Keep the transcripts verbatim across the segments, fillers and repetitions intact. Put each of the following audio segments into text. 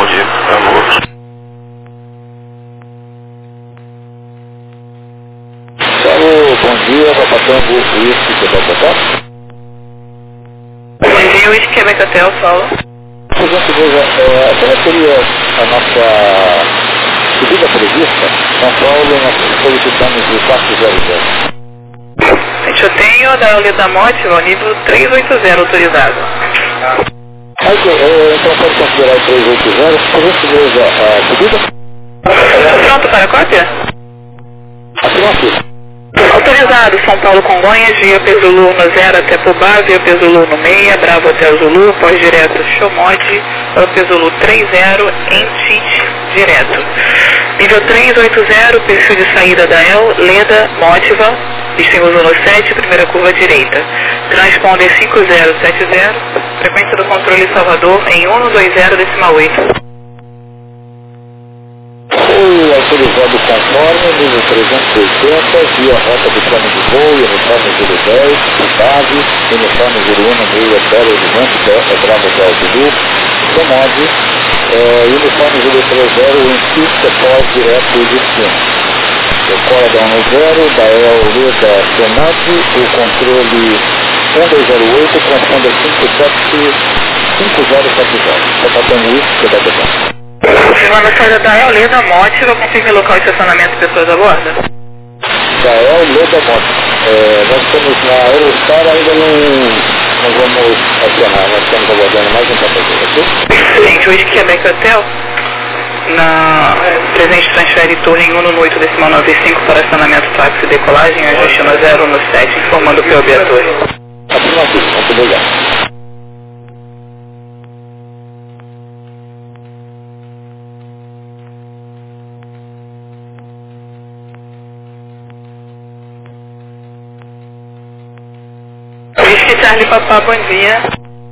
bom dia. Alô. Alô, bom dia, Papatango, Whisky, Quebec Hotel. Bom dia, Whisky, Quebec Hotel, fala. Por gentileza, é, até seria a nossa subida prevista, São Paulo, nós solicitamos o quatro zero zero. Gente, eu tenho da Olida Móvel, nível trezentos e oitenta autorizado. Ok, é, então pode considerar o trezentos e oitenta, por gentileza, a subida? Pronto para a cópia? Afirmativo. Autorizado, São Paulo Congonhas, via Pesulu no zero até Pubá, via Pesulu no meia, Bravo até Zulu, pós direto Xomode, para Pesulu trinta em Tite direto. Nível trezentos e oitenta, perfil de saída da El, Leda, Mótiva, distinguido no sete, primeira curva direita. Transponder cinco zero sete zero, frequência do controle Salvador em cento e vinte decimal oito. Foi autorizado conforme nível trezentos e oitenta, via rota do plano de voo, uniforme zero dez, base, uniforme zero um, meia, zero, elemento, é Bravo Hotel Zulu, Comode, é, uniforme zero trinta em pista pós direto e destino. Decora da um zero, da E L Leda Senade, o controle um dois zero oito, transponder cinco sete cinco zero sete zero. Papatango isso, que vai depois. Confirmando a saída da El, Leda, Mótiva, confirme local de estacionamento de pessoas a bordo. Da E L Leda Mótiva. É, nós estamos na Eurostar, ainda não, não vamos acionar, nós estamos aguardando mais um passageiro, ok? Gente, hoje que é Quebec Hotel, na presente transfere torre em cento e oito decimal noventa e cinco para acionamento táxi e decolagem, ajuste no zero no sete, informando o P O B a torre. Afirmativo, muito obrigado. Whisky Charlie Papá, bom dia.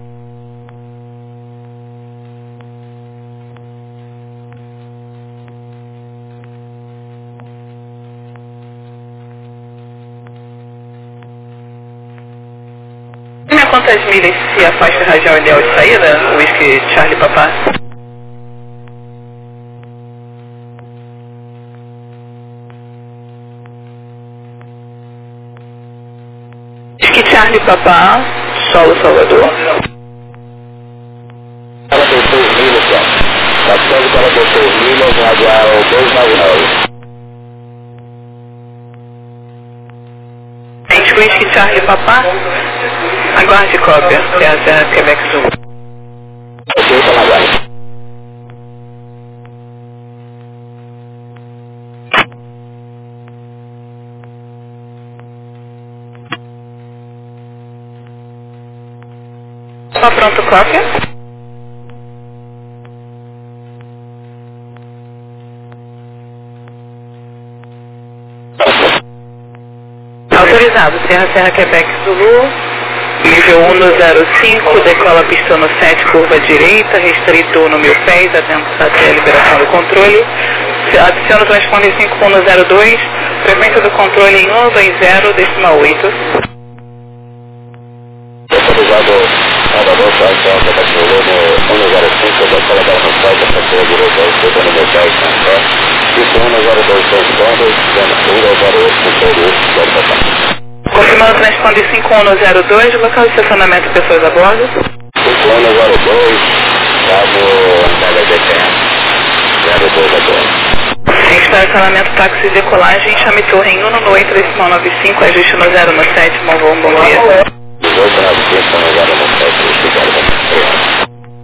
Tinha quantas milhas se a faixa radial ideal de saída, o Whisky Charlie Papá? Whisky Charlie Papá, Solo Salvador. Para doutor Milo, passando para doutor Milo, radial dois nove nove. Gente, Whisky Charlie Papá, aguarde cópia, Serra Quebec Sul. Ok, então aguarde. Tá pronto, cópia? Autorizado, Serra Serra Quebec Zulu, nível um no zero cinco, decola pistão no sete, curva direita, restrito no mil pés, atento até a liberação do controle. Adiciona o transponder cinco um no zero dois, frequência do controle em cento e vinte decimal oito. Autorizado Salvador, tá? Então, você está chegando no um zero cinco, da escola da Rafael, da Fatura de Rosário, que está no meu dez, tá? Isso um zero dois transponder, um zero oito, controle oito, pode passar. Confirmando o transponder cinco um no zero dois, local de estacionamento, pessoas a bordo. cinco um zero dois, cabo zero D T M, zero dois a dois. Em estacionamento, táxi e decolagem, chame torre em cento e oito decimal noventa e cinco, ajuste no zero no sete, bom voo, bom dia. dezoito nove cinco, um zero no sete, obrigado, obrigado.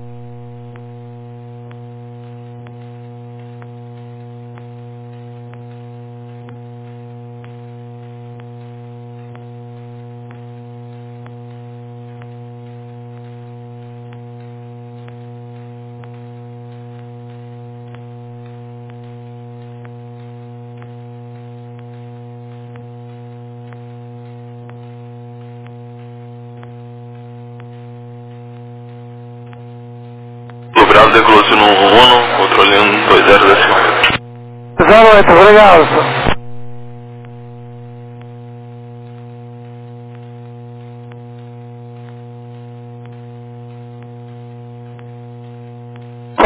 Bravo decolou-se no um, controle um dois zero decimal oito. zero oito, obrigado, senhor.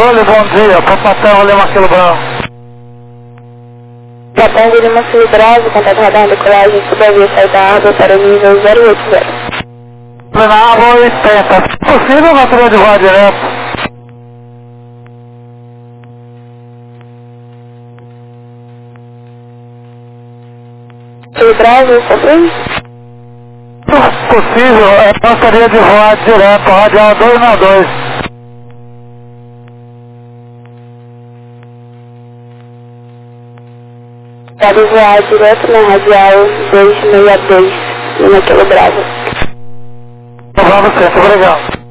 controle, bom dia. Papatel, Lima Quilo Branco. Papatel, Lima Quilo Bravo, contato radar decolagem, subavia saída da água para o nível zero oito zero. Na água oitenta. Se possível, controle de voar direto. Quilo Bravo, confirme? Se possível, eu gostaria de voar direto, radial dois na dois. Quero voar direto na radial dois seis dois, Lima Quilo Bravo. Vamos, certo, obrigado.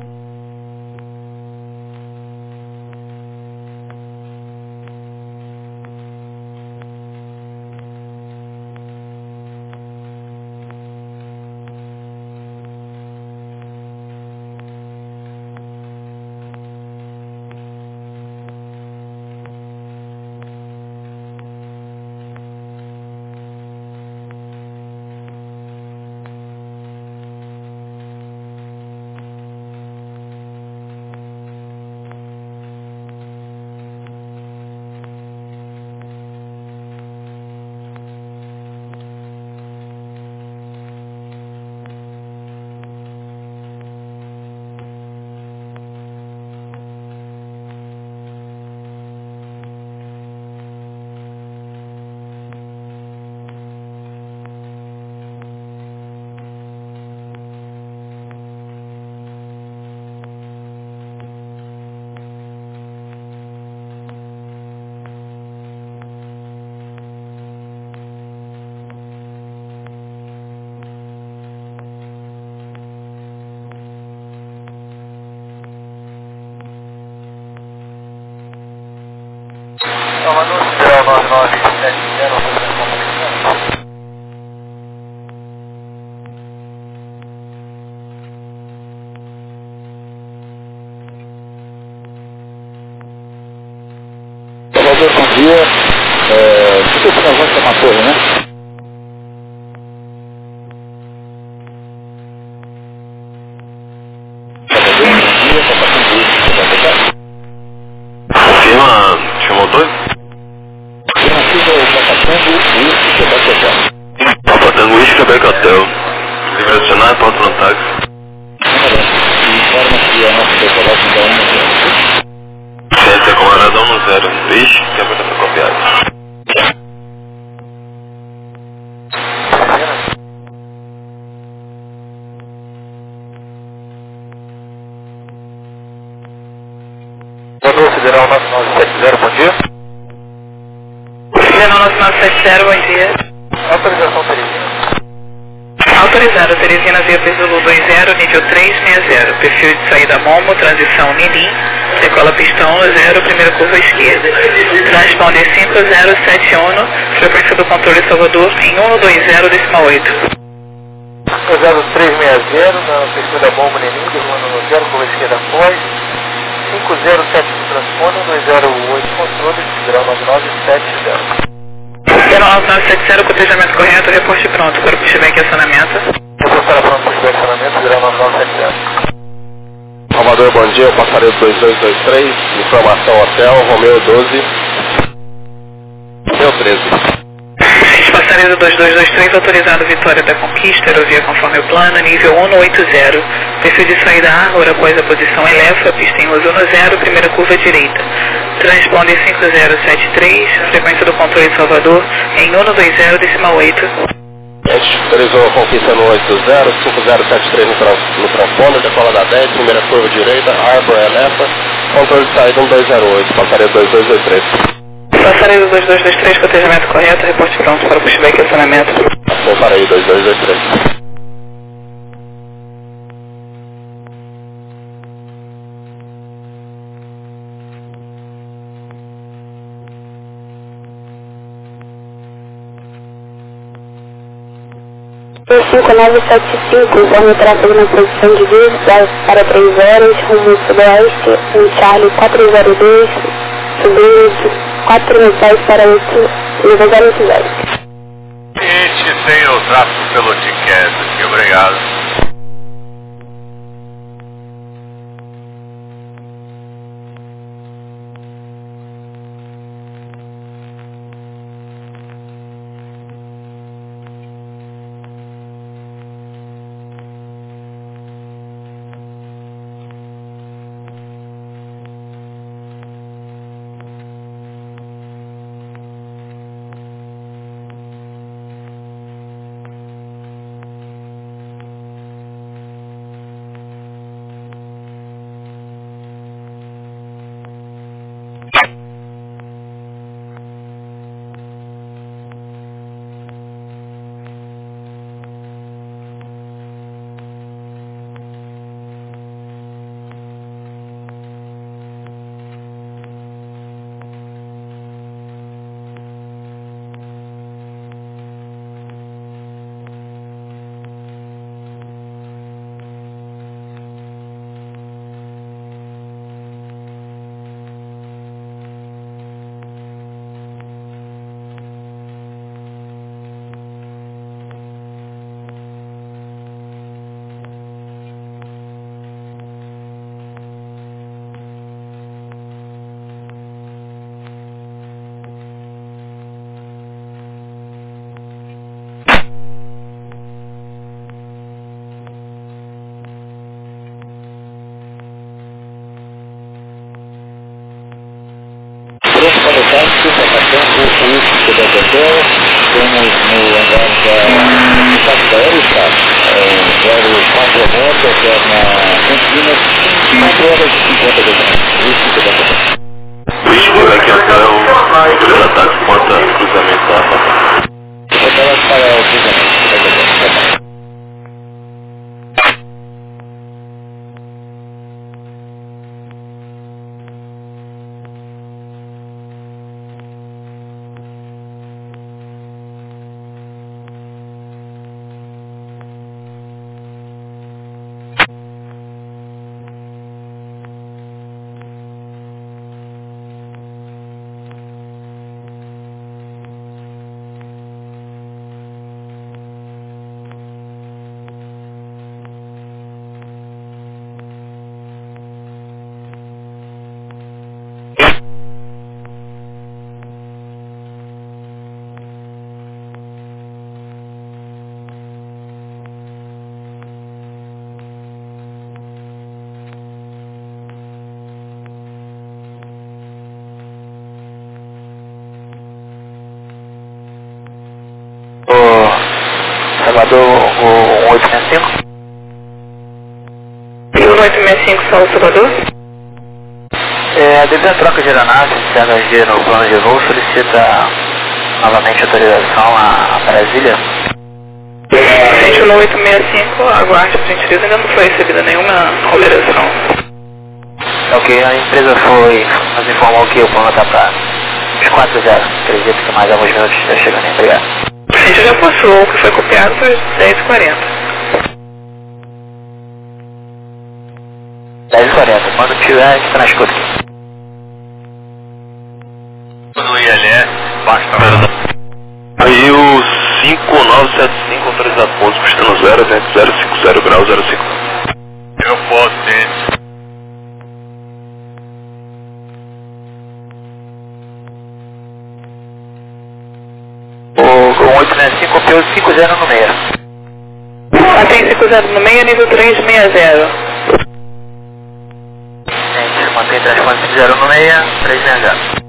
Salvador, Federal nove nove sete zero, comunicação. Salvador, bom dia. É, desculpa, nós vamos chamar a torre, né? Salvador, bom dia. Tá passando isso, tá passando. Confirma, chamou dois? Eu não fiz o Papatango e o Quebec Hotel. Papatango Whisky, Quebec Hotel. Livre adicionar, ponto no táxi. Informa que a nossa decolagem da um C S acomodado um zero. Whisky, Quebec Hotel copiado. Salvador, Federal nove nove sete zero, bom dia. Federal nove nove sete zero, bom dia. Autorização Teresina. Autorizado, Teresina via Pesulu dois zero, nível três seis zero. Perfil de saída Momo, transição Ninim. Decola pistão zero, primeira curva esquerda. Transponder cinco zero sete um, frequência do controle Salvador em cento e vinte decimal oito. zero três seis zero, na perfil da bomba Nenim, derrubando no zero, curva esquerda após. cinco zero sete no transponder, dois zero oito controle, Federal nove nove sete zero. Federal nove nove sete zero, cotejamento correto, reporte pronto para o pushback e acionamento. Reportar pronto para o estacionamento, Federal nove nove sete zero. Salvador, bom dia. Passaredo dois dois dois três. Informação hotel, Romeu doze. Romeu treze. Passaredo dois dois dois três, autorizado Vitória da Conquista, aerovia conforme o plano, nível cento e oitenta. Perfil de saída Ágora, após a posição eleva, pista em uso um zero, primeira curva direita. Transponder cinco zero sete três, frequência do controle Salvador em cento e vinte decimal oito. Autorizou a conquista no oito zero, cinco zero sete três no, trans, no transponder, decola da dez, primeira curva direita, Arbor eleva, controle de saída um dois zero oito, passaredo dois dois dois três. Passaredo dois dois dois três, cotejamento correto, reporte pronto para o pushback e acionamento. Passaredo dois dois dois três. cinco nove sete cinco, informe tráfego na posição de dois para três horas, rumo sudoeste, um Charlie quatro zero dois, subindo quatro metais para oito, nível zero oito zero. Cliente tem o tráfego pelo ticket, obrigado. interna Campinas, quatro horas e cinquenta minutos. Vixe, por aqui até o primeiro ataque contra cruzamento da Papa. Vou dar para o cruzamento. Salvador, o oito seis cinco. E o oito seis cinco, São Salvador? É, devido à troca de aeronaves, C H G no plano de voo solicita novamente autorização a, a Brasília. Gente, no oito seis cinco, aguarde, por gentileza, ainda não foi recebida nenhuma alteração. Ok, a empresa foi, nos informou que o plano está para os quatro zero. Acredito que mais alguns minutos já chegando a entregar. Gente, já possuou, o que foi copiado foi às dez e quarenta. dez e quarenta, quando tiver, a gente está na escuta aqui. No I L S, basta. Aí o cinco nove sete cinco autorizado pontos custando zero, vento zero cinco zero grau zero cinco. Eu posso ter. O oito seis cinco copiou cinco zero no meio. Mantém cinco zero no meio, nível três seis zero. Gente, mantém transponder cinco zero no meio, três seis zero.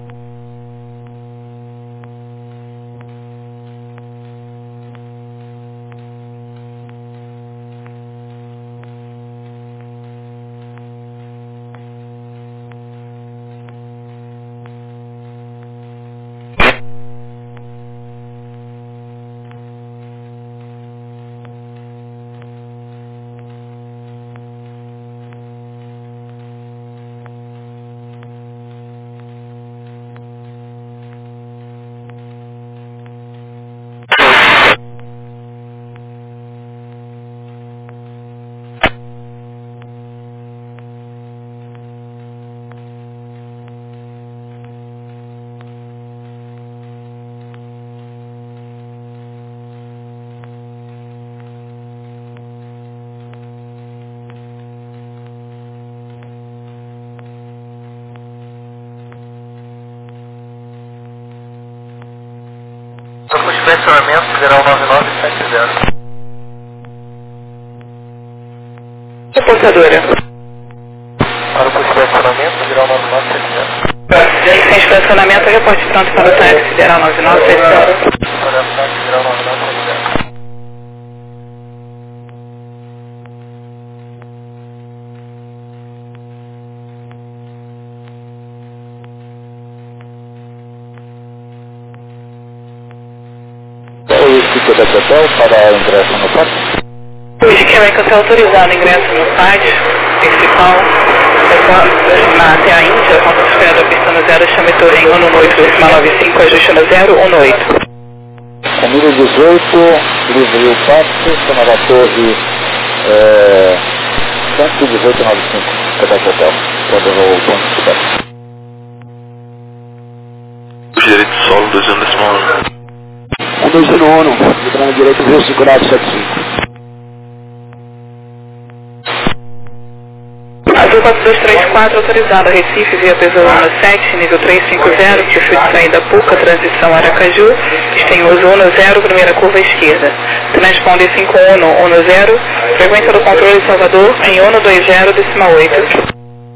Campo de pressionamento, Federal nove nove sete zero. Reportadora. Para o curso de pressionamento, Federal nove nove sete zero. Gente, sem estacionamento, reporte pronto para o táxi, Federal nove nove sete zero. Para o táxi, Federal nove nove sete zero. Fica da Hotel para ingresso no pátio. Hoje que vai ser autorizado ingresso no pátio principal na, até a Índia, rota esperada pista no zero, chame torre em um oito dois nove cinco, ajuste no zero um oito. Camilo dezoito, livre o pátio, está na torre é, cento e dezoito noventa e cinco, Cadete Hotel, quando o ponto de pátio. Direito de solo, dois anos desse ano. um dois zero um, entrando direito, voo cinco nove sete cinco. Azul quatro dois três quatro, autorizado, Recife, via Pesolano sete, nível três cinco zero, perfil de saída Puca, transição Aracaju, estenhoso um zero, primeira curva esquerda. Transponder cinco um um zero, frequência do controle Salvador em um dois zero, decimal oito.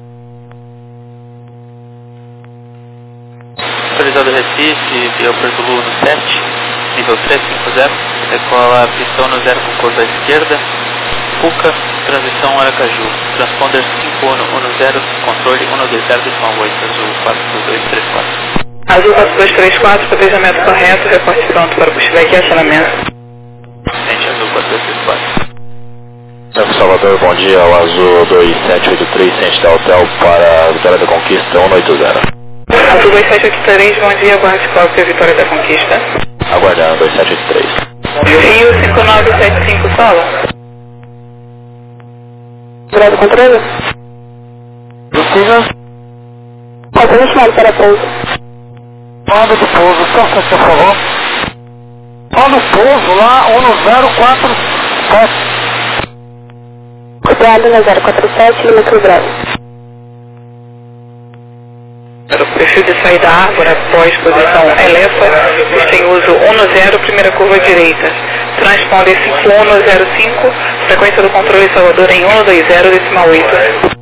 Autorizado Recife, via Pesolano sete, nível três cinco zero, decola pistão no zero com curva à esquerda, Puca, Transição Aracaju. Transponder cinco um um zero, controle um dois zero decimal oito, azul quatro dois três quatro. Azul quatro dois três quatro, planejamento correto, reporte pronto para pushback e acionamento. Gente, azul quatro dois três quatro. Santo Salvador, bom dia, o azul dois sete oito três, Ciente da Hotel para Vitória da Conquista um oito zero. Azul dois sete oito três, bom dia, aguarde cópia Vitória da Conquista. Aguardando dois sete oito três. Rio cinco nove sete cinco, solo. Bravo controle? Precisa? Algum chamado para pouso. Manda do pouso, só por favor. Manda o pouso lá, um zero quatro sete. Cuidado na zero quatro sete, Lima Cruz Bravo. Para o perfil de saída árvore, após posição Elefa, tem uso um zero, primeira curva direita. Transponder cinco um zero cinco, frequência do controle Salvador em um dois zero decimal oito.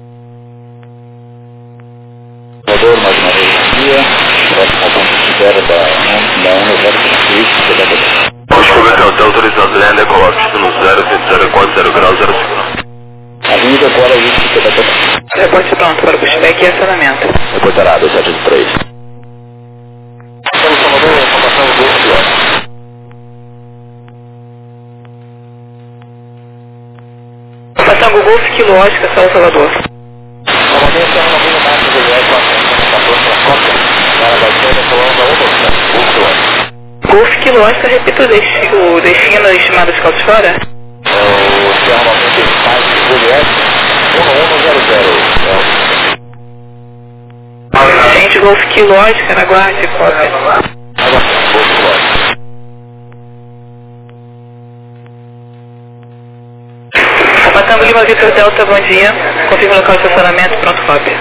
Salvador, mais uma vez, bom dia. Próximo ponto zero da um zero cinco. Pushback Hotel autorizado, Leandro Ecológico no zero zero quatro zero grau zero cinco. Avenida Guara Whisky, Quebec. Reporte pronto para pushback e acionamento. Reportará dois sete três. Santo Salvador, informação do Golf. Patango Golf, Kilo Oscar, São Salvador. Novamente, a Renovinha Marcos do G S quatrocentos e quatorze, para a Baixada, Colômbia, um Golf, Kilo Oscar, repita o destino, o destino estimado de calços fora. o Sierra noventa e cinco, Juliette, um um zero zero. Gente, Golf, Kilo Oscar, aguarde cópia. Patango Lima Vitor Delta, bom dia. Confirma o local de estacionamento, pronto cópia.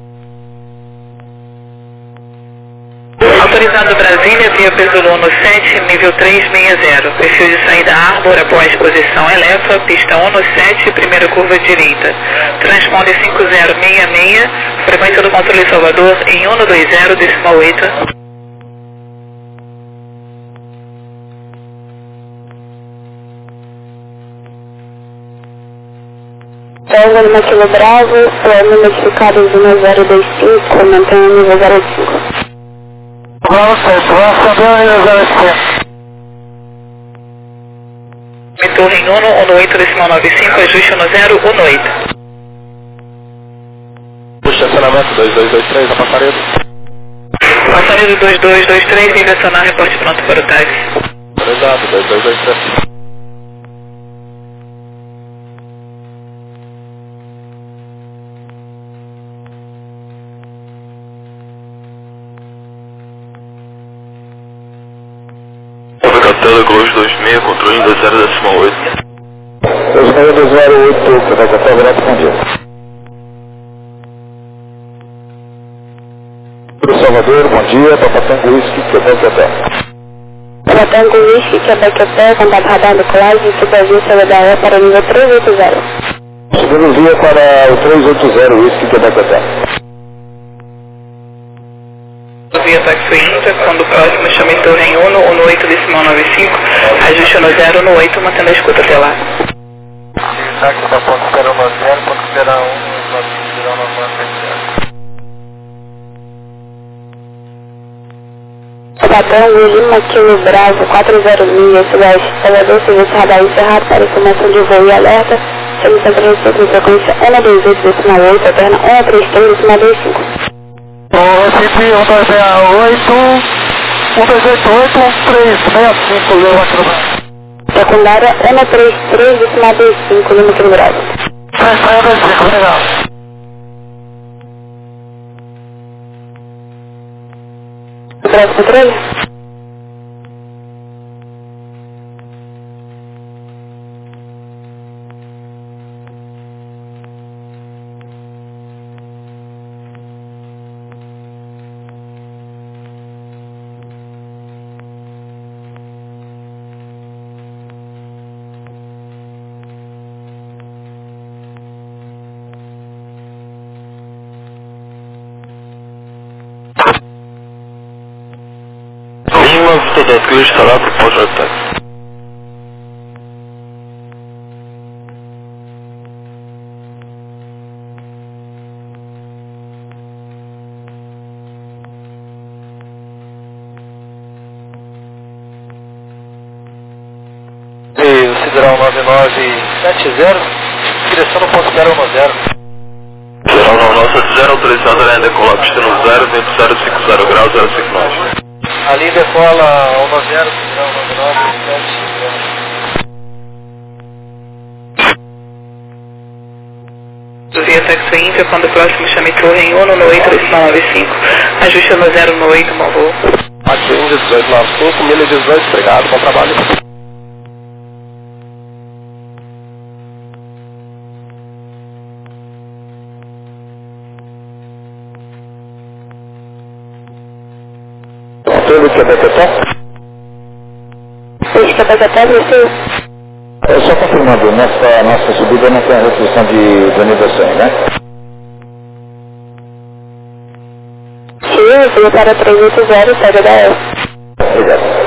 Autorizado Brasília, via Pesolano sete, nível três seis zero. Perfil de saída Arbor, após posição Elefa, pista um sete, primeira curva direita. Transponder cinco zero seis seis, frequência do controle Salvador em um dois zero decimal oito. Tango Lima Kilo Bravo, plano modificado de um zero dois cinco, mantém o nível zero cinco. Bravo sete, vamos saber o nível zero cinco. Metor em um, um oito decimal nove cinco, ajuste um zero um oito. Estacionamento dois dois dois três, a Passaredo. Passaredo dois dois dois três, nível acionar, reporte pronto para o táxi. Autorizado, dois dois dois três. Tela Globo dois seis, controle dois zero decimal oito. dois seis zero oito, Quebec Hotel, Vitória, bom dia. Pro Salvador, bom dia, Papatango Whisky, Quebec Hotel. Papatango Whisky, Quebec Hotel, contato radar do Colégio, Brasil, C D A para o nível três oito zero. Segundo via para o três oito zero Whisky, Quebec Hotel. Via táxi Inter, quando próximo chame torre em um, um oito decimal nove cinco, ajuste um zero no oito, mantendo a escuta até lá. Táxi da ponto zero nove zero, ponto zero um, nove zero nove zero. Patango Lima Kilo Bravo, quatro zero milhas, Sudeste, Salvador, serviço radar encerrado para informação de voo e alerta, emissão transmissão com frequência um dois oito decimal oito, alterna um três três decimal dois cinco. Recife um dois oito, um dois oito oito, um três seis cinco, Lima Cruz Bravo. Secundária um três três decimal dois cinco, Lima Cruz Bravo. três seis dois cinco, legal. Bravo controle? Lima, Vitor da Cruz, está lá para o pós-ataque. Federal nove nove sete zero, direção no ponto zero um zero. Federal nove nove sete zero, autorizado a decolar pista no zero, vento zero cinco zero graus, zero cinco nove. Ali decola um zero, Federal nove nove sete zero. Via Taxi Índia, quando o próximo chame torre em Uno no oito nove cinco, ajuste no zero no oito, bom voo. Taxi Índia dezoito nove cinco, milha dezoito, obrigado, bom trabalho. Tudo que é B T T? Seis que é B T T, você? É só confirmando, nessa nossa subida não tem a restrição de, de nível cem, né? Sim, veio para três oito zero, segue H S. Obrigado.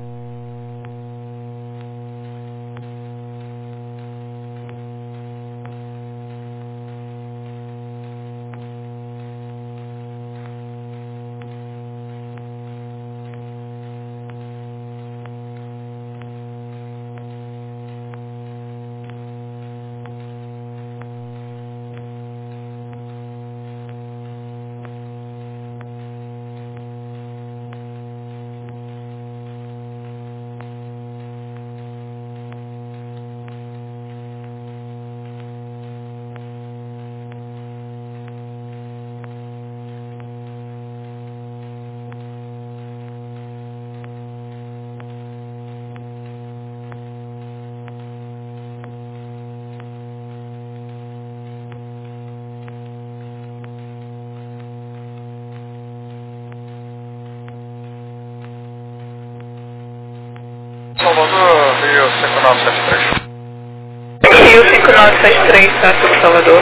Salvador, Rio cinco nove sete três. Rio cinco nove sete três, tráfego Salvador.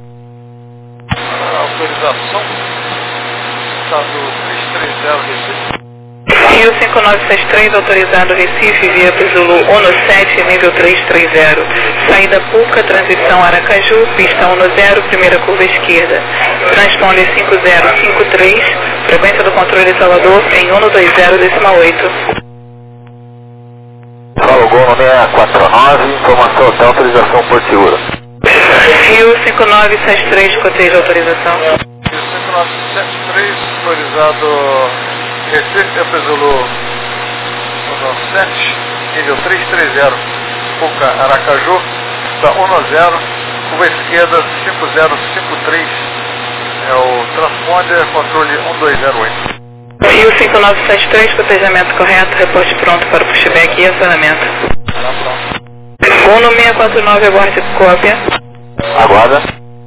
Autorização, estado três três zero Recife. Rio cinco nove sete três, autorizado Recife, via Zulu Uno sete, nível três três zero. Saída Puca, transição Aracaju, pista Uno zero, primeira curva esquerda. Transponder cinco zero cinco três, frequência do controle Salvador em Uno dois zero decimal oito. Gol no seis quatro nove, informação até autorização por seguro. Rio cinco nove sete três, cotejo autorização. Rio cinco nove sete três, autorizado Recife, P Zulu Uno sete, nível três três zero, Puca, Aracaju, está Uno zero, curva esquerda cinco zero cinco três, é o transponder, controle um dois zero oito. Rio cinco nove sete três, cotejamento correto, reporte pronto para o pushback e acionamento. Uno seis quatro nove, aguarde cópia. Aguarda.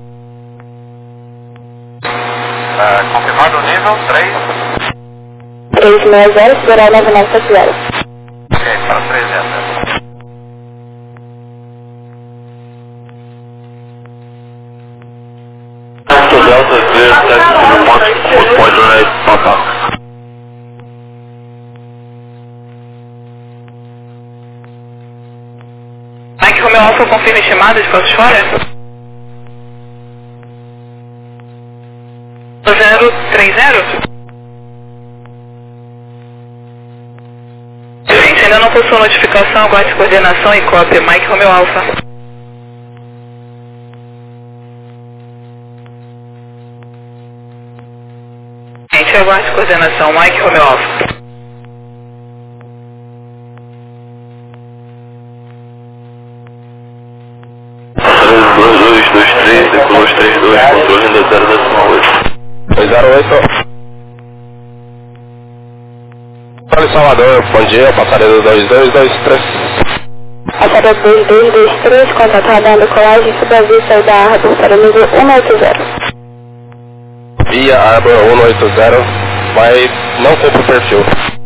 É, confirmado o nível três. três seis zero, Federal nove nove sete zero. Ok, para três zero. Delta clear, taxi to point, point right, Papa. Mike Romeo Alpha, confirme chamada de Patos Fora. zero três zero. Gente, ainda não possui notificação, aguarde coordenação e cópia. Mike Romeo Alpha. Gente, aguarde coordenação. Mike Romeo Alpha. dois dois dois três, decolou três dois, controle ainda zero decimal oito. dois zero oito. Controle Salvador, bom dia, passaredo dois dois dois três. Passaredo dois dois dois três, contato radando colagem, subaviso, saída Arbor para nível um oito zero. Via Arbor um oito zero, vai, não cumpre o perfil.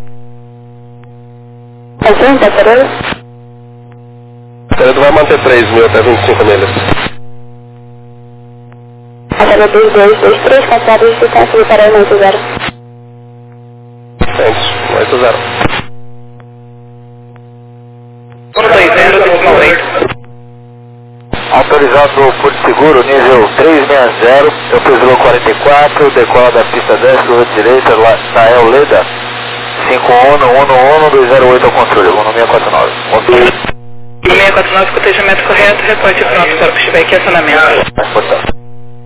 Assim, passaredo? Passaredo vai manter três mil até vinte e cinco milhas. Passaredo dois dois dois três, contato de distância para um oito zero. um oito zero. um dois zero decimal oito. Autorizado por seguro, nível três seis zero, eu fiz o quarenta e quatro, decola da pista dez, curva direita, na El Leda, cinco um um um um dois zero oito ao controle, Uno seis quatro nove. seis quatro nove, cotejamento correto, reporte pronto para o pushback e acionamento. Transportado.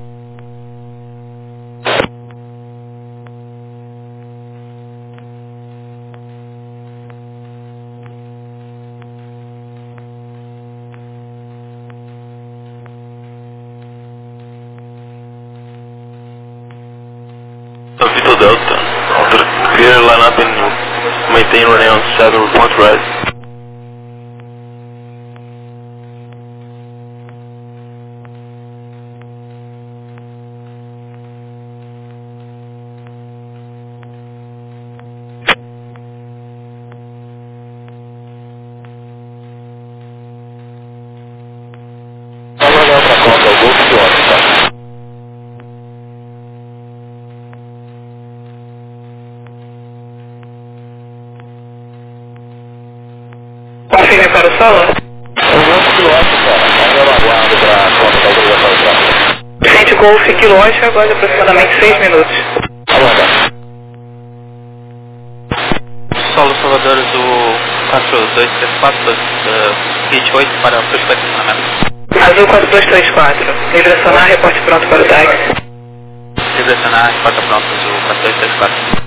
Vito Delta, Alter, clear line up and maintain running on seven, report rise. Confirme para o solo? duzentos quilômetros, cara. Ainda eu aguardo para conta da autorização de tráfego. Sente Golf quilômetro, agora aproximadamente seis minutos. Aguardar. Solo Salvador do quatro dois três quatro, Gate oito para pushback e acionamento. Azul quatro dois três quatro, livre acionar, reporte pronto para o táxi. Livre acionar, reporte pronto, Azul quatro dois três quatro.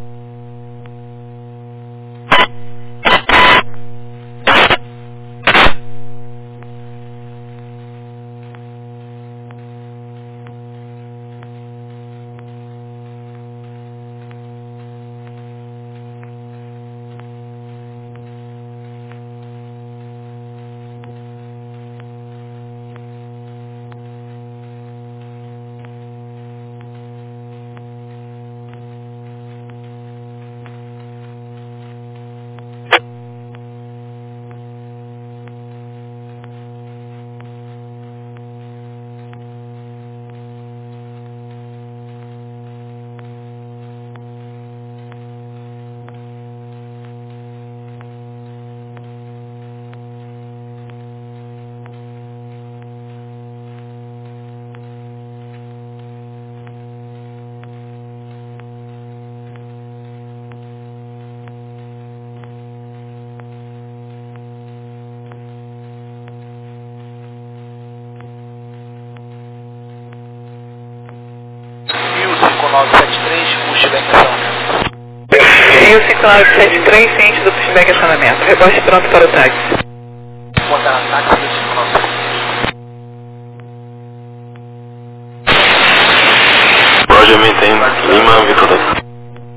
cinco nove sete três, pushback e acionamento. Rio cinco nove sete três, ciente do pushback e acionamento. Reporte pronto para o táxi. Botar táxi do cinco nove sete três. Roger, maintain Lima, Vito Delta.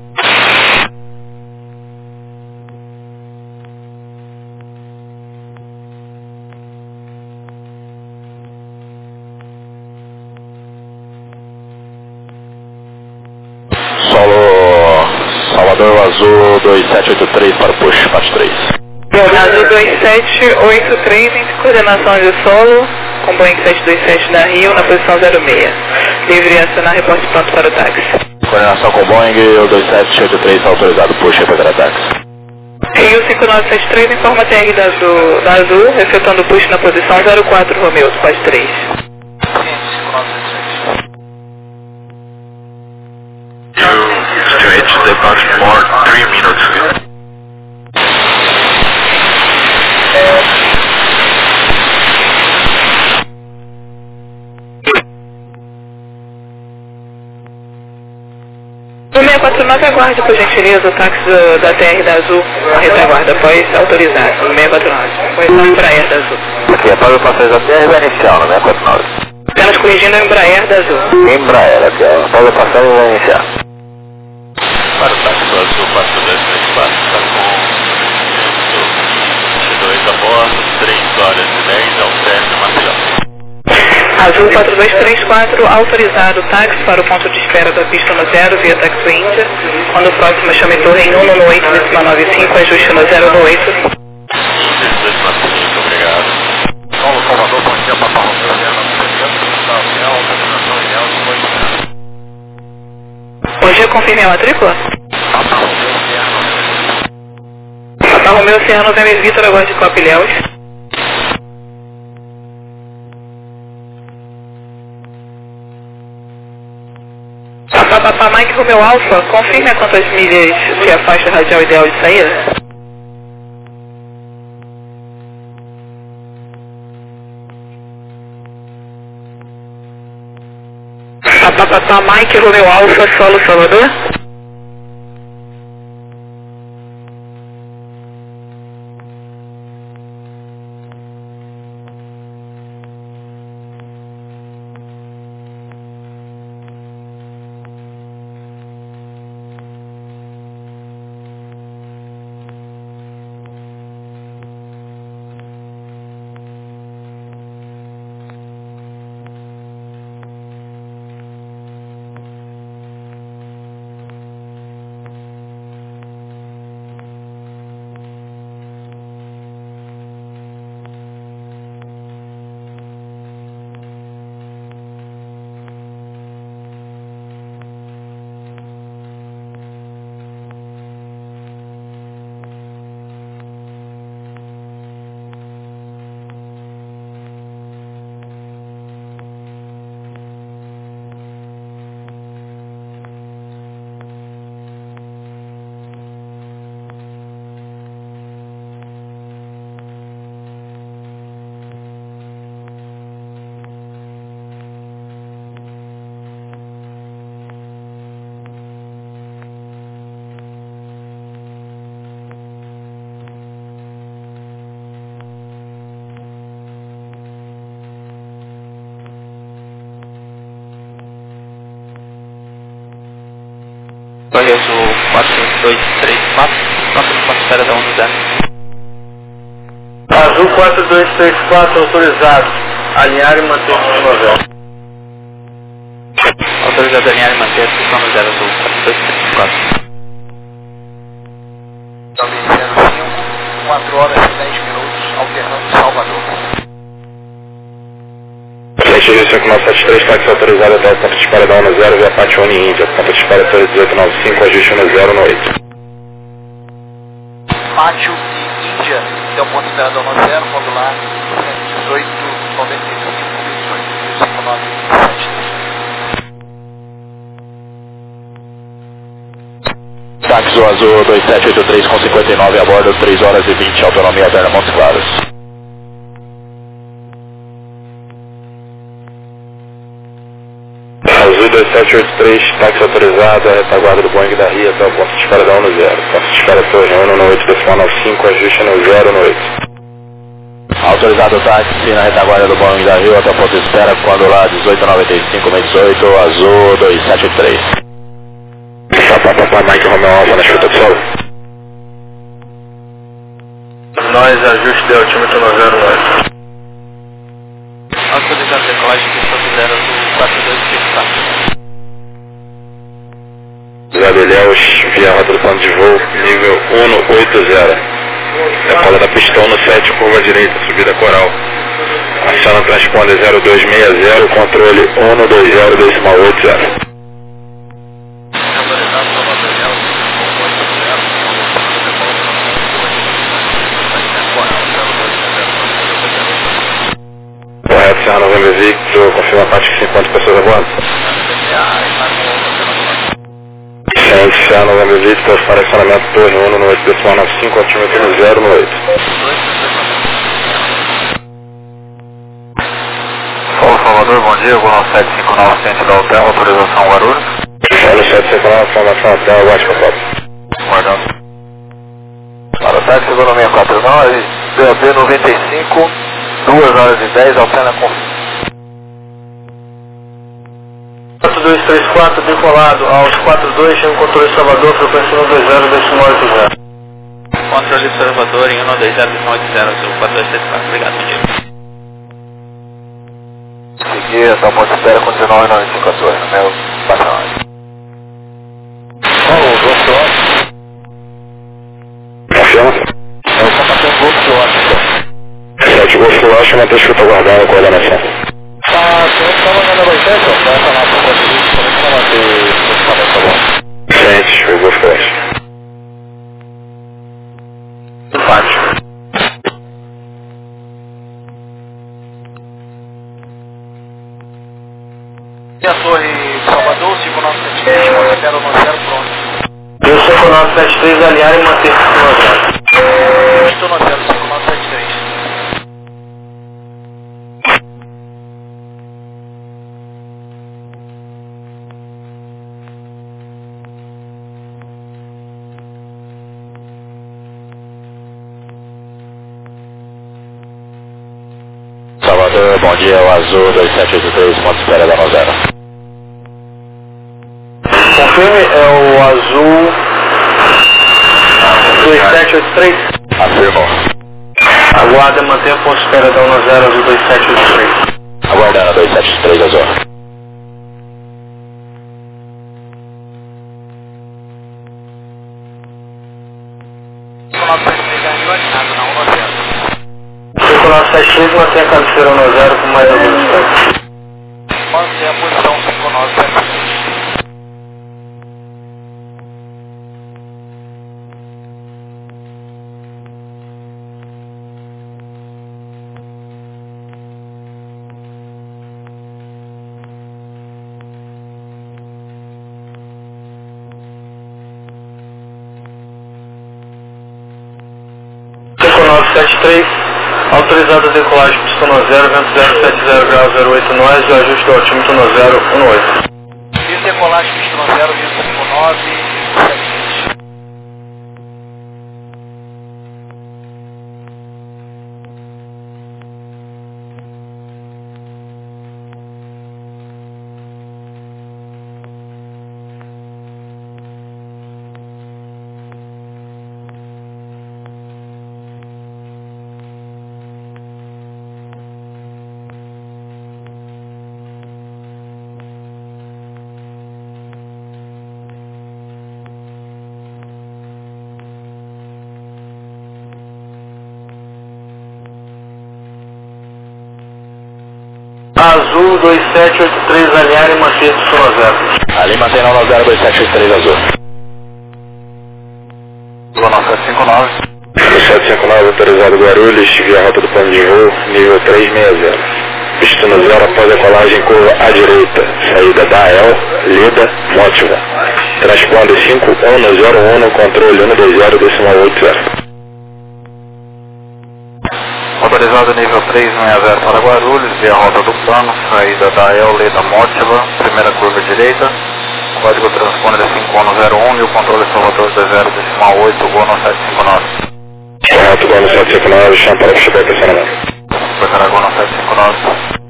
Salvador Azul dois sete oito três para o push quatro três. Azul dois sete oito três, em coordenação de solo, com Boeing sete dois sete da Rio, na posição zero seis. Livre acionar, reporte pronto para o táxi. Coordenação com Boeing, o dois sete oito três está autorizado, push para táxi. Rio cinco nove sete três, informa T R da Azul, da Azul, efetuando push na posição zero quatro Romeo, quatro três. cinco nove sete três. You straight to depart for three minutes. O seis quatro nove aguarde, por gentileza, o táxi do, da T R da Azul, a retaguarda, após autorizar. O seis quatro nove, pois não Embraer da Azul. Aqui, após o passeio da T R vai iniciar, no seis quatro nove. Apenas corrigindo o Embraer da Azul. Embraer, aqui, após o passeio vai iniciar. Para o táxi do Azul quatro dois três quatro, está com vinte e dois a bordo, três horas e dez ao término material. Azul quatro dois três quatro, autorizado o táxi para o ponto de espera da pista no zero via Taxi Índia. Quando o próximo chame torre em um no oito nove cinco, ajuste no zero no oito. Muito obrigado. Paulo Salvador, bom dia, Papa Romeu, zero nove zero, Bom dia, confirme a matrícula? Papa Romeu, Sierra November Vitor, aguarde Cop Léus. Papa Mike Romeu Alpha, confirme a quantas milhas se a faixa radial ideal de saída. Papapá Mike, Romeu Alfa, Solo Salvador. Correio Azul quatro dois três quatro, próximo com a espera da um zero. Azul quatro dois três quatro, autorizado. Alinhar e manter o sistema zero. Autorizado a alinhar e manter o sistema zero Azul quatro dois três quatro. quatro horas e dez minutos, alternando Salvador. Gente, cinco nove sete três, táxi autorizado até o ponto de espera da um zero via Patione Índia. Ponto de espera três oito nove cinco, ajuste um zero no oito. Pátio e Índia, até o ponto de espera da um zero, modular dezoito noventa e cinco, dezoito, cinco nove sete três. Táxi Azul dois sete oito três com cinquenta e nove a bordo, três horas e vinte, autonomia Alterna Montes Claros. Azul dois sete oito três, táxi autorizado, a retaguarda do Boeing da Ria até o ponto de espera da um zero. Ponto de espera Torre um no oito nove cinco, ajuste no zero no oito. Autorizado o táxi na retaguarda do Boeing da Rio até o ponto de espera, quando lá dezoito noventa e cinco, meio dezoito, Azul dois sete oito três. Papapá Mike Romeu Alfa na escuta de solo. Nós, ajuste de altímetro no zero nove. Autorizado decolagem de São zero Azul quatro dois três quatro. Zero Ilhéus, via rota do plano de voo, nível um no oito zero. Decola da pistão no sete, curva direita, subida coral. Aciona transponder zero dois seis zero, controle um no dois zero decimal oito zero. Correto, Serra Novembro Victor, confirma a parte que cinquenta pessoas a bordo. Ciente, Serra Novembro Victor, estacionamento Torre um no oito decimal nove cinco, altímetro no zero no oito. Solo Salvador, bom dia, vou no sete cinco nove, ciente da hotel, autorização Guarulhos. Solo sete cinco nove, formação hotel, Guaxpa Pop. Guardando. Para o táxi, segundo seis quatro nove, B A B noventa e cinco, duas horas e dez, alterna com quatro dois três quatro, decolado aos quatro dois, chama o controle Salvador, frequência um dois zero, decimal oito zero. Controle Salvador em um dois zero, decimal oito zero Azul quatro dois três quatro. Obrigado, bom dia. Seguir até o ponto de espera com dezenove nove cinco quatorze, no meu batalhão. Qual o Golf Watch? Confirma? É o combatente Golf Watch. sete Golf Watch, mantém a escuta guardada, coordenação. Tá, o senhor está mandando a vocês, ó, vai falar com o controle, como é que vai manter o equipamento, tá bom? Ciente, o Golf Watch. Empate. E a torre Salvador, cinco nove sete três, zero no zero, pronto. Eu cinco nove sete três, aliar e manter cinco nove zero. oito nove zero, cinco nove sete três. bom dia, o azul dois sete oito três, ponto de espera da nove zero. Confirme, é o azul dois sete oito três. Afirmou. Aguarda, mantenha ponto de espera da um zero, azul dois sete oito três. Aguardando dois sete oito três, azul. cinco nove sete três, mantenha a cabeceira um zero com mais alguns instantes. Mantenha a posição cinco nove sete três. cinco nove sete três, autorizada a decolagem pistão zero, vento zero sete zero grau zero oito nós e o ajuste do altímetro no zero um oito. E decolagem pistão zero, vento cinco nove sete três. Azul dois sete oito três, alinhar e manter pistão zero. Ali mantém nove zero dois sete oito três, azul. nove sete cinco nove. sete cinco nove, autorizado Guarulhos, via rota do plano de voo, nível três seis zero. Pistão zero após decolagem, curva à direita, saída da A E L, Lida, Mótiva. Transponder cinco um zero um, controle um dois zero decimal oito zero. Autorizado nível três seis zero para Guarulhos, via rota do plano, saída da A E L, Lida, Mótiva, primeira curva direita. Código transponder cinco um zero um e o controle Salvador dois zero decimal oito, Gono sete cinco nove. Correto, Gono sete cinco nove, chama para fechar o estacionamento. Prepara Gono sete cinco nove.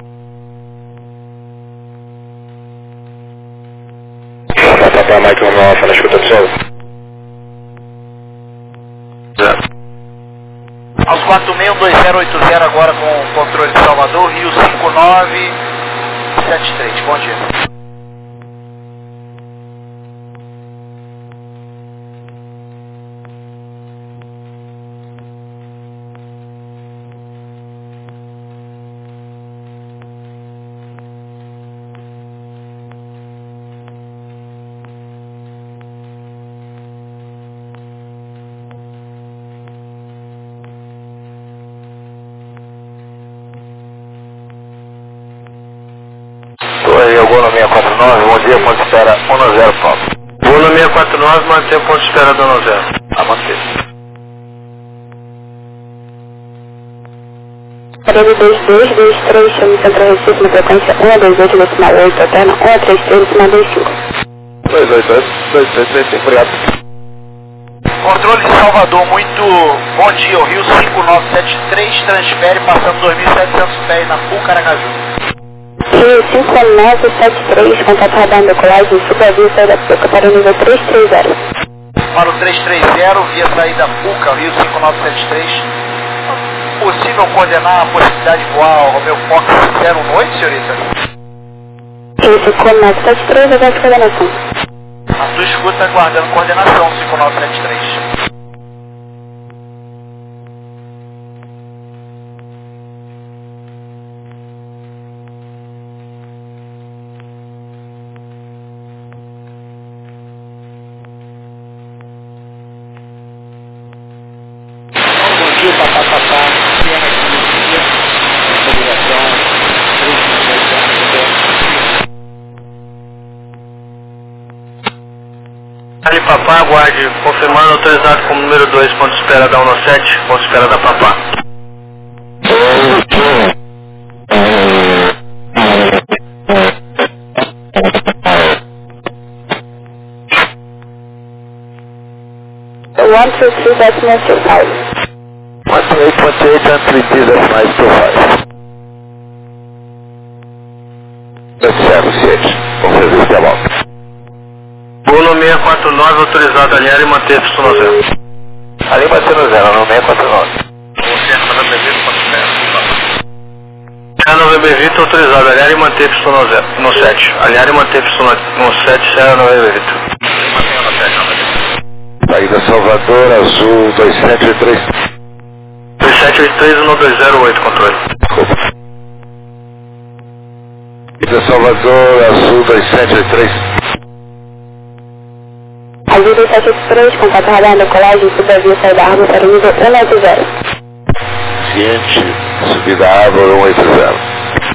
Papá, Mike, vamos lá, na escuta do solo. Aos quatro seis um dois zero oito zero agora com o controle de Salvador, Rio cinco nove sete três, bom dia. Gono seis quatro nove, bom dia, ponto de espera um zero, Paulo. Gono seis quatro nove, manter ponto de espera da um zero. A manter. Parede dois dois dois três, chame Central Recife na frequência um dois oito decimal oito, alterna um três três decimal dois cinco. dois oito oito, dois três três cinco, obrigado. Controle de Salvador, muito bom dia, o Rio cinco nove sete três, transfere passando dois mil e setecentos pés na Full Caracaju. Rio cinco nove sete três, contato radar decolagem, supervia saída Puca para o nível três três zero. Para o três três zero, via saída Puca, Rio cinco nove sete três. Possível coordenar a possibilidade de voar ao Romeo Fox zero um oito, senhorita? Rio cinco nove sete três, aguarde coordenação. A sua escuta aguardando coordenação cinco nove sete três. Ali Papá, aguarde, confirmando, autorizado como número dois, ponto de espera da um sete, ponto de espera da Papá. one two three decimal two five. one two eight point eight and three decimal two five. Certo, sete. Com serviço de volta. Bolo seis quatro nove, autorizado a alinhar e manter Y zero. Ali bateu no zero, no seis quatro nove. November Vitor, autorizado a alinhar e manter Y zero. No sete. Alinhar e manter Y no sete, Serra November Vitor. Saída Salvador, azul dois sete oito três. dois sete oito três, um dois zero oito, controle. Saída Salvador, azul dois sete oito três. Azul dois sete oito três, contato radar no colégio, subavia saída árvore para o nível cento e oitenta. Ciente, subida árvore cento e oitenta.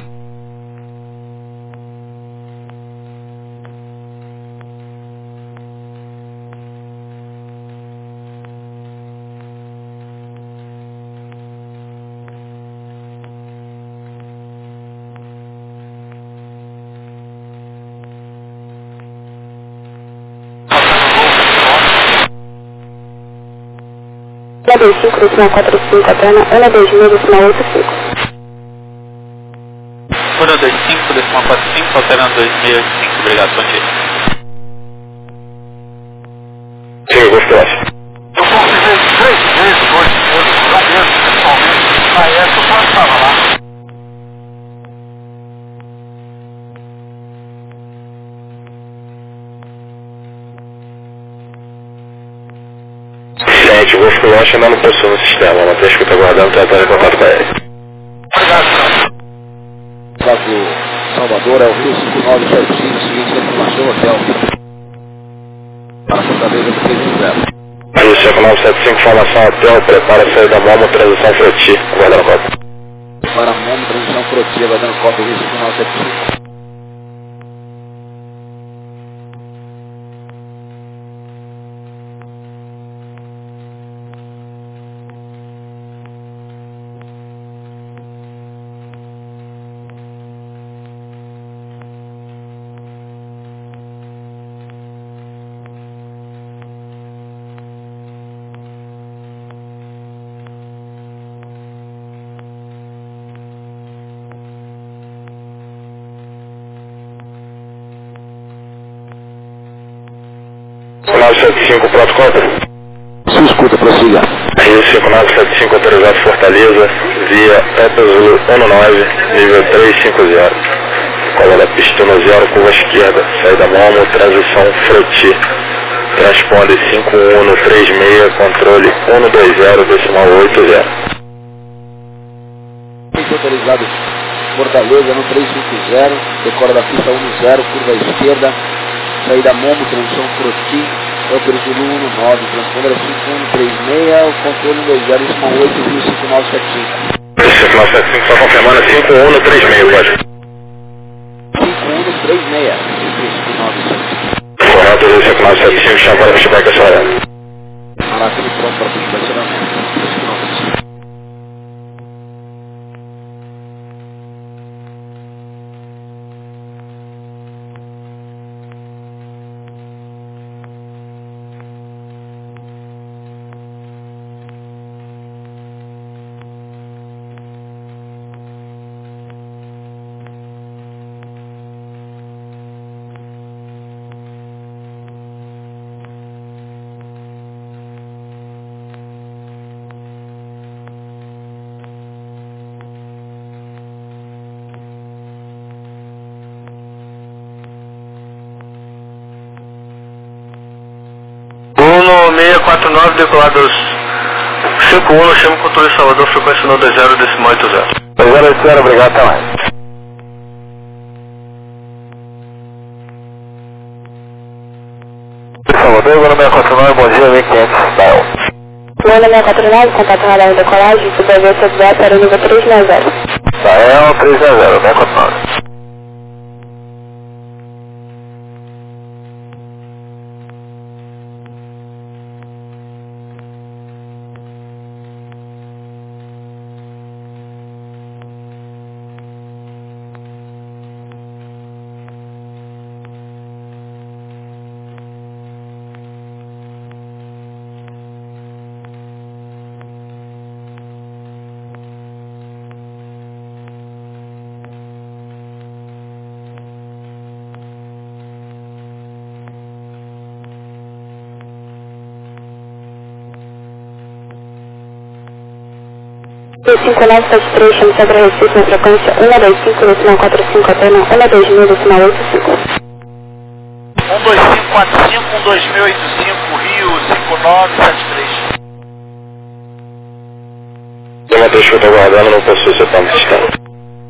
um dois cinco, decimal quatro cinco, Atena, um dois mil, decimal oito cinco. um dois cinco, decimal quatro cinco, Atena dois mil e cinco, obrigado, bom dia. Sim, eu gostei. Eu convidei três vezes hoje, não mesmo, pessoalmente, na época eu quase estava lá. Sete, vou ficar lá chamando o pessoal no sistema. Não tem que estar aguardando, tentando em contato com ele. Flávio Salvador é o Rio cinco nove certinho, seguinte informação, hotel. Para Fortaleza três um zero. Rio cinco nove sete cinco, formação hotel, prepara a saída da Momo, transição Froti, aguardando cópia. Para Momo, transição Froti, aguardando cópia, Rio cinco nove sete cinco. cinco nove sete cinco, pronto, cópia. Se escuta, prossiga. Rio cinco nove sete cinco, autorizado Fortaleza, via Papa Zulu um nove, nível trezentos e cinquenta. Cola da pista no zero, curva esquerda, saída Momo, transição Froti. Transponde cinco um três seis, controle um dois zero, decimal oito zero. Autorizado Fortaleza no trezentos e cinquenta, decora da pista um zero, curva esquerda, saída Momo, transição Froti, Upper Zulu um nove, transponder cinco um três seis, o controle um dois zero, decimal oito, Rio cinco nove sete cinco. cinco nove sete cinco, só confirmando, cinco um três seis, pode. cinco um três seis, cinco nove sete cinco. Correto, Rio cinco nove sete cinco, chama para o feedback a sua hora. Maravilha, pronto para o estacionamento. cinco nove sete cinco. seis quatro nove, decolados cinco um, chama o controle de Salvador, frequência no dois zero, decimal oito zero. dois zero oito zero, obrigado, até mais. Salvador, agora seis quatro nove, bom dia, mil e quinhentos, dial. Lona seis quatro nove, contato radar no decolagem, subavia saída para o nível trezentos e noventa. Dial trezentos e noventa, seis quatro nove. cinco nove sete três, chama Centro Recife na frequência um dois cinco, decimal quatro cinco, Atena um dois mil, decimal oito cinco. um dois cinco quatro cinco, um dois mil oito cinco, Rio cinco nove sete três. Tem uma três que eu estou guardando, não possui seu plano de sistema.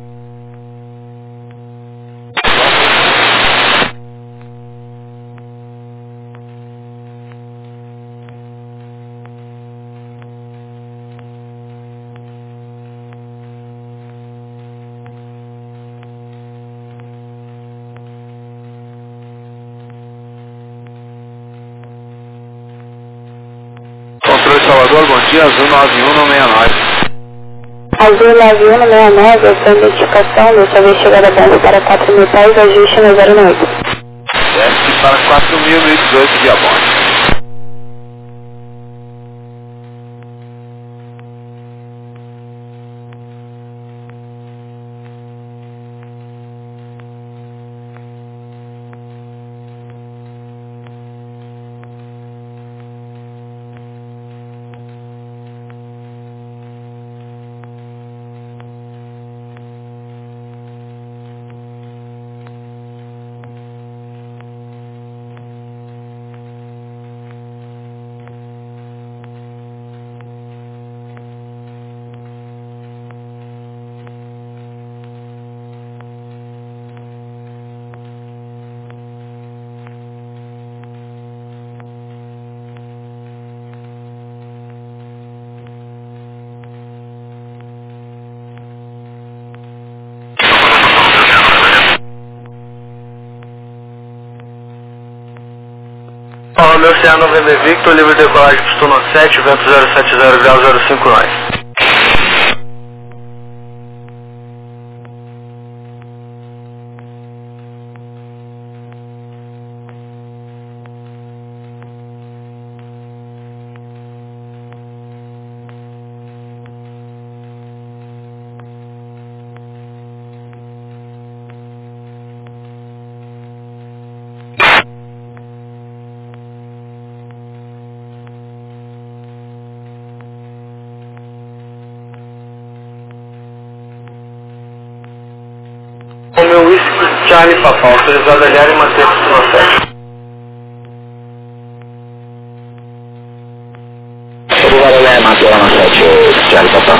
Salvador, bom dia, Azul nove um não seis nove. Azul nove um não seis nove, essa identificação, dessa vez chegada banda para quatro mil pés, ajuste no zero oito. Desce para quatro mil e dezoito via bonde. Romeu Sierra November Victor, livre de decolagem pistola sete, vento zero sete zero grau zero cinco nove. Romeu Whisky Charlie Papão, autorizado a aliar e manter pistola sete. Autorizado a aliar e manter pistola sete, Charlie Papão.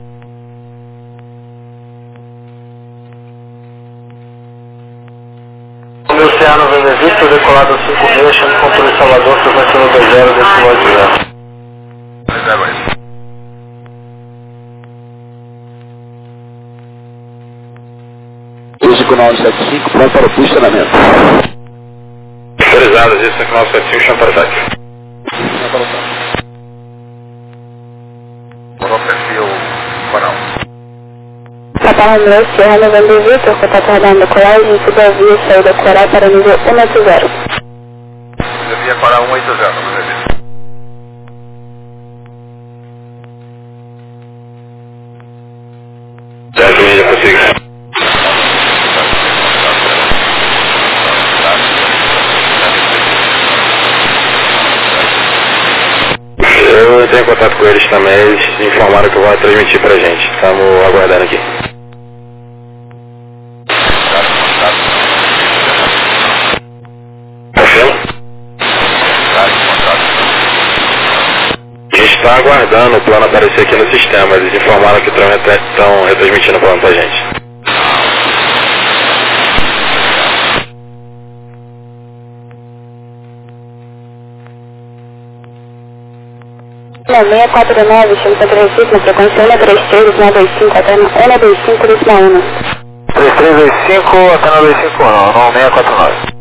Romeu Sierra November Victor, decolado cinco mil, chama controle Salvador, frequência no dois zero, decimal de zero. cinco nove sete cinco, pronto para o posicionamento. Autorizadas, isso cinco nove sete cinco, chama para ataque. Chama para ataque. Morou perfil coral. Papai Romeu Sierra November Victor, contato rodando a colagem, tudo havia saída coral para nível um oito zero. Devia para um oito zero, não é? Certo, já consigo. Eu entrei em contato com eles também, eles informaram que vão transmitir pra gente. Estamos aguardando aqui. Confirma? A gente está aguardando o plano aparecer aqui no sistema, eles informaram que estão retransmitindo o plano pra gente. seis quatro nove, chama Centro Recife na frequência um três três, decimal dois cinco, Atena um dois cinco, decimal um. três três dois cinco, Atena dois cinco um, não seis quatro nove.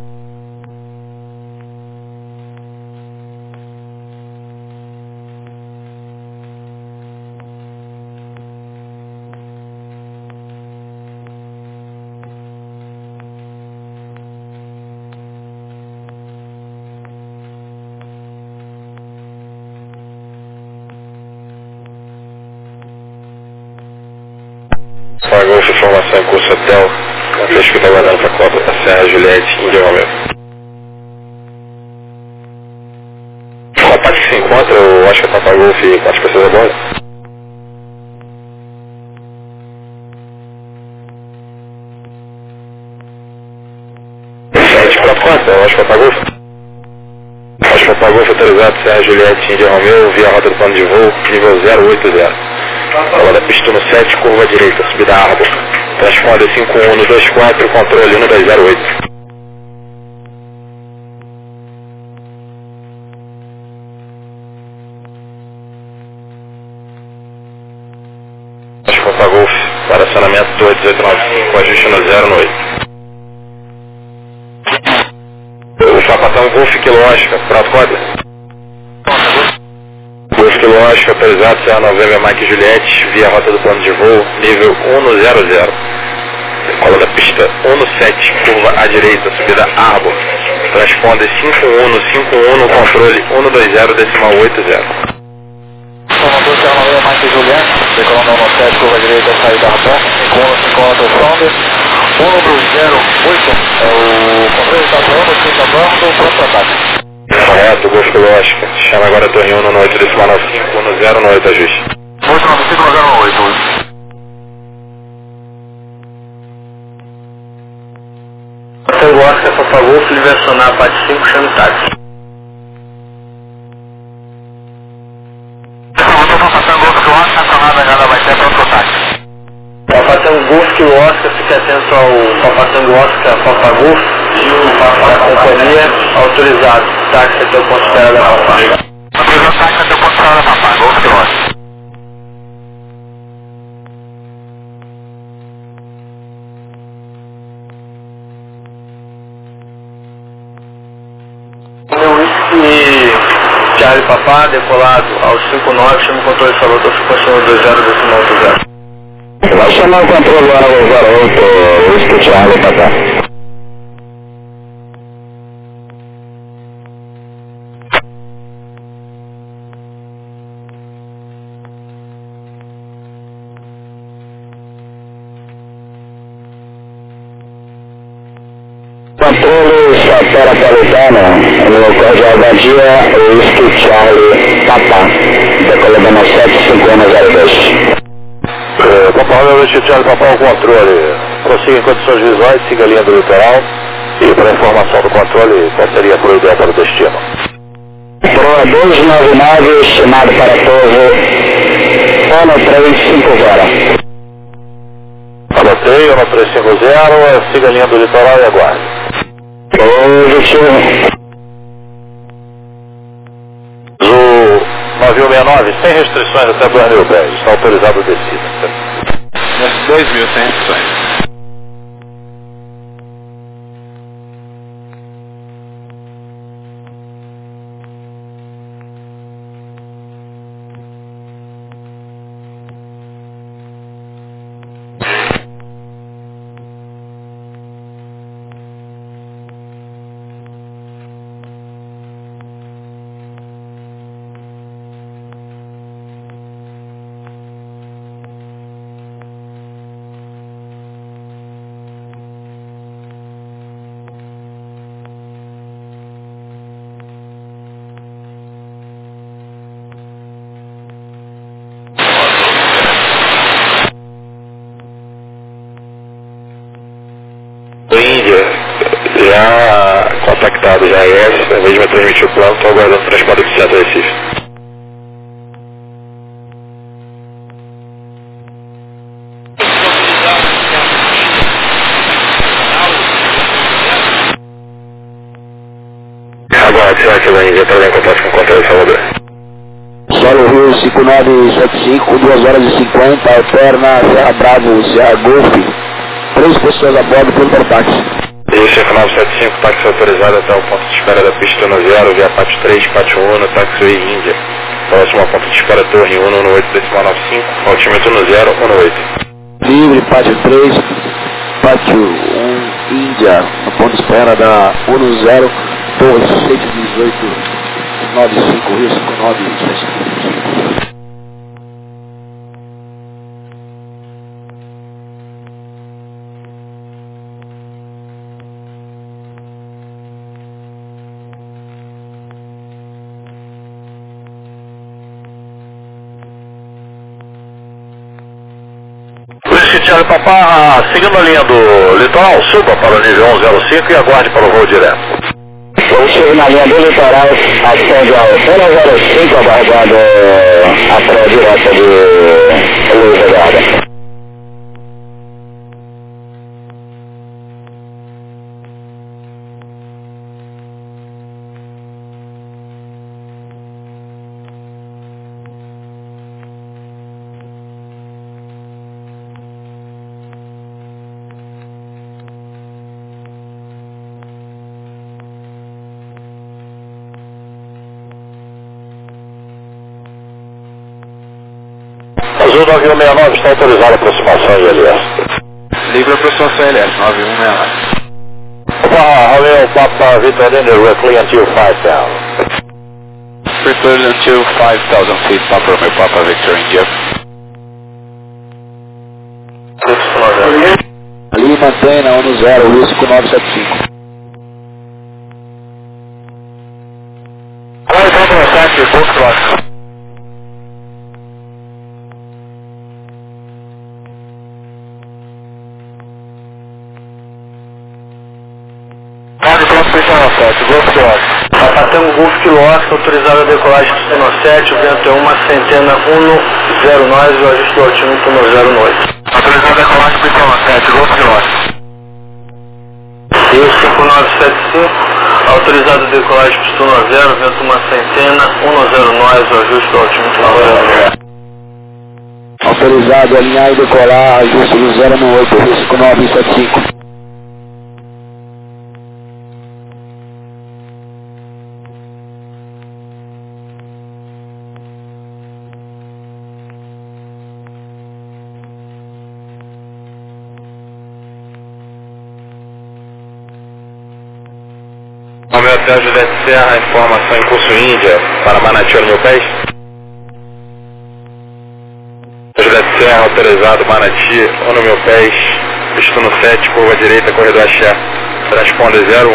Pagou essa informação em curso hotel, na vez que está guardando para a Copa da Serra Juliette, Índia Romeu. O rapaz que se encontra, eu acho que é Papagolf e quatro pessoas a bordo. então Oscar Papa Golf. Oscar Papa Golf autorizado, Serra Juliette Índia Romeu, via rota do plano de voo, nível zero oito zero. Fala da pista no sete, curva direita, subida Arbor. Transponder cinco um um dois quatro, controle um dois zero oito. Oscar Papa Golf, para acionamento oito oito nove cinco, ajuste no zero no oito. O sapatão Golf Kilo Oscar, pronto, roda. Golf Kilo Oscar, autorizado, Serra Novembro Mike Juliette, via rota do plano de voo, nível um zero zero. Decola da pista um sete, curva à direita, subida Arbor. Transponder cinco um cinco um, controle um dois zero, decimal oito zero. Comandante Serra Novembro Mike Juliette, decolando no sete, curva à direita, saída Arbor, cinco um cinco um, transponder. um dois zero oito, é o controle está falando, quinta banda, pronto ataque. Correto, Golf Kilo Oscar. Chama agora a torre um no oito, decimal nove cinco, um zero no oito, ajuste. oito nove cinco, zero no oito. Tango Oscar, Papa Golf, ele vai acionar a parte cinco, chama o táxi. Papatango Golf Kilo Oscar, fique atento ao Papatango Oscar, Papa Golf, da companhia, autorizado, táxi até o ponto de espera da Papá. Autorizado táxi até o ponto de espera da Papá, Golf Kilo Oscar. Meu whisky Charlie Papá, decolado ao cinco nove, chama o controle de salão, estou supondo dois zero, decimal oito zero. Vai chamar o controle agora ao zero oito, whisky Charlie Papá. Controle Saterapolitana, no local de Alvadia, whisky Charlie Papá, decolando sete cinco um zero dois. Conforme o whisky Charlie Papá, o controle prossiga em condições visuais, siga a linha do litoral e para informação do controle, qual seria a proibição para o destino? Proa dois nove nove, chamado para povo, ano três cinco zero. Anotei, ano três cinco zero, siga a linha do litoral e aguarde. Positivo. Azul nove um seis nove, sem restrições até dois mil pés, está autorizado a descida. dois mil sem restrições. Índia, já contactado já é essa, ao invés de me transmitir o plano, estou aguardando o transporte de Centro Recife. Agora, será que a Índia está em contato com o controle de Salvador? Solo Rio cinco nove sete cinco, duas horas e cinquenta, alterna Serra Bravo, Serra Golf. Três pessoas a bordo pelo táxi. E cinco nove sete cinco, táxi autorizado até o ponto de espera da pista no zero, via pátio três, pátio um, táxi Índia. Próximo ao ponto de espera torre um no oito, decimal nove cinco, altímetro no zero, um no oito. Livre, pátio três, pátio um, Índia, no ponto de espera da um no zero, torre cento e dezoito, nove cinco, Rio cinco nove sete cinco. Charlie Papá, seguindo a linha do litoral, suba para o nível um zero cinco e aguarde para o voo direto. Eu chego na linha do litoral, ação de Alcântara zero cinco, aguardando a prova direta de Luiz Eduardo. Azul nove um seis nove está autorizada a aproximação I L S. Livre aproximação I L S, nove um seis nove. Papa, Romeo, Papa, Vitorino, directly until five thousand. Preferred until five thousand feet, Papa Romeo, Papa Victor India. Ali mantém na um zero, risco nove sete cinco. Agora está no ataque, ponto próximo. Golf Quilómetro. Abatemos Golf Quilómetro, autorizado a decolagem do Sino sete, o vento é uma centena um zero nove, o ajuste do altímetro um zero nove. Autorizado a decolagem do Sino sete, Golf Quilómetro. Rio cinco nove sete cinco, autorizado a decolagem do Sino zero, vento uma centena um zero nove, o ajuste do altímetro um zero nove. Autorizado a alinhar e decolar, ajuste do zero no oito, risco nove sete cinco. Romeo Hotel Juliette Serra, informação em curso Índia, para Manati no meu pés. Juliette Serra, autorizado Manati, no meu pés, pistão sete, curva direita, corredor axé. Transponder zero um.